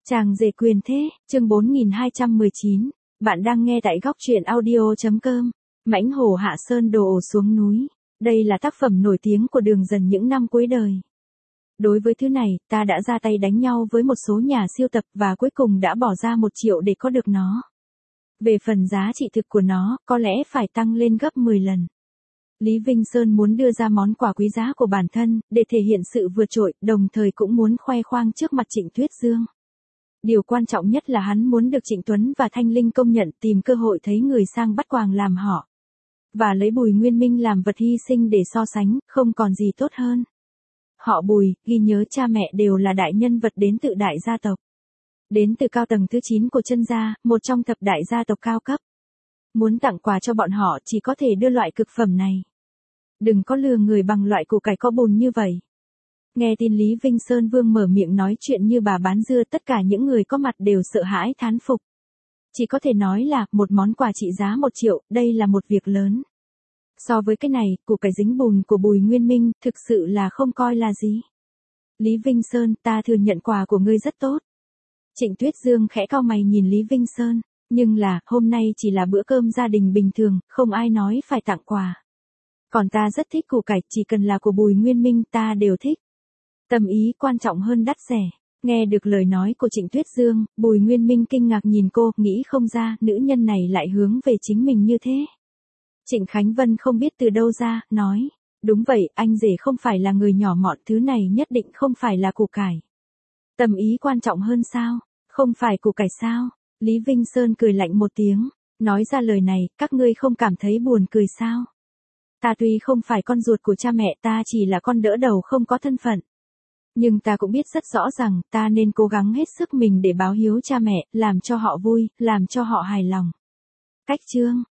Chàng rể quyền thế, chương 4219. Bạn đang nghe tại góc truyện audio.com. Mãnh hổ hạ sơn đồ ổ xuống núi. Đây là tác phẩm nổi tiếng của Đường Dần những năm cuối đời. Đối với thứ này, ta đã ra tay đánh nhau với một số nhà siêu tập và cuối cùng đã bỏ ra 1 triệu để có được nó. Về phần giá trị thực của nó, có lẽ phải tăng lên gấp 10 lần. Lý Vinh Sơn muốn đưa ra món quà quý giá của bản thân, để thể hiện sự vượt trội, đồng thời cũng muốn khoe khoang trước mặt Trịnh Tuyết Dương. Điều quan trọng nhất là hắn muốn được Trịnh Tuấn và Thanh Linh công nhận, tìm cơ hội thấy người sang bắt quàng làm họ. Và lấy Bùi Nguyên Minh làm vật hy sinh để so sánh, không còn gì tốt hơn. Họ Bùi, ghi nhớ cha mẹ đều là đại nhân vật đến từ đại gia tộc. Đến từ cao tầng thứ 9 của Chân gia, một trong thập đại gia tộc cao cấp. Muốn tặng quà cho bọn họ chỉ có thể đưa loại cực phẩm này. Đừng có lừa người bằng loại củ cải có bùn như vậy. Nghe tin Lý Vinh Sơn Vương mở miệng nói chuyện như bà bán dưa, tất cả những người có mặt đều sợ hãi thán phục. Chỉ có thể nói là, một món quà trị giá 1 triệu, đây là một việc lớn. So với cái này, củ cải dính bùn của Bùi Nguyên Minh, thực sự là không coi là gì. Lý Vinh Sơn, ta thừa nhận quà của ngươi rất tốt. Trịnh Tuyết Dương khẽ cau mày nhìn Lý Vinh Sơn, nhưng là, hôm nay chỉ là bữa cơm gia đình bình thường, không ai nói phải tặng quà. Còn ta rất thích củ cải, chỉ cần là của Bùi Nguyên Minh ta đều thích. Tâm ý quan trọng hơn đắt rẻ. Nghe được lời nói của Trịnh Tuyết Dương, Bùi Nguyên Minh kinh ngạc nhìn cô, nghĩ không ra, nữ nhân này lại hướng về chính mình như thế. Trịnh Khánh Vân không biết từ đâu ra, nói, đúng vậy, anh rể không phải là người nhỏ mọn, thứ này nhất định không phải là củ cải. Tâm ý quan trọng hơn sao? Không phải củ cải sao? Lý Vinh Sơn cười lạnh một tiếng, nói ra lời này, các ngươi không cảm thấy buồn cười sao? Ta tuy không phải con ruột của cha mẹ, ta chỉ là con đỡ đầu không có thân phận. Nhưng ta cũng biết rất rõ rằng, ta nên cố gắng hết sức mình để báo hiếu cha mẹ, làm cho họ vui, làm cho họ hài lòng. Cách chương,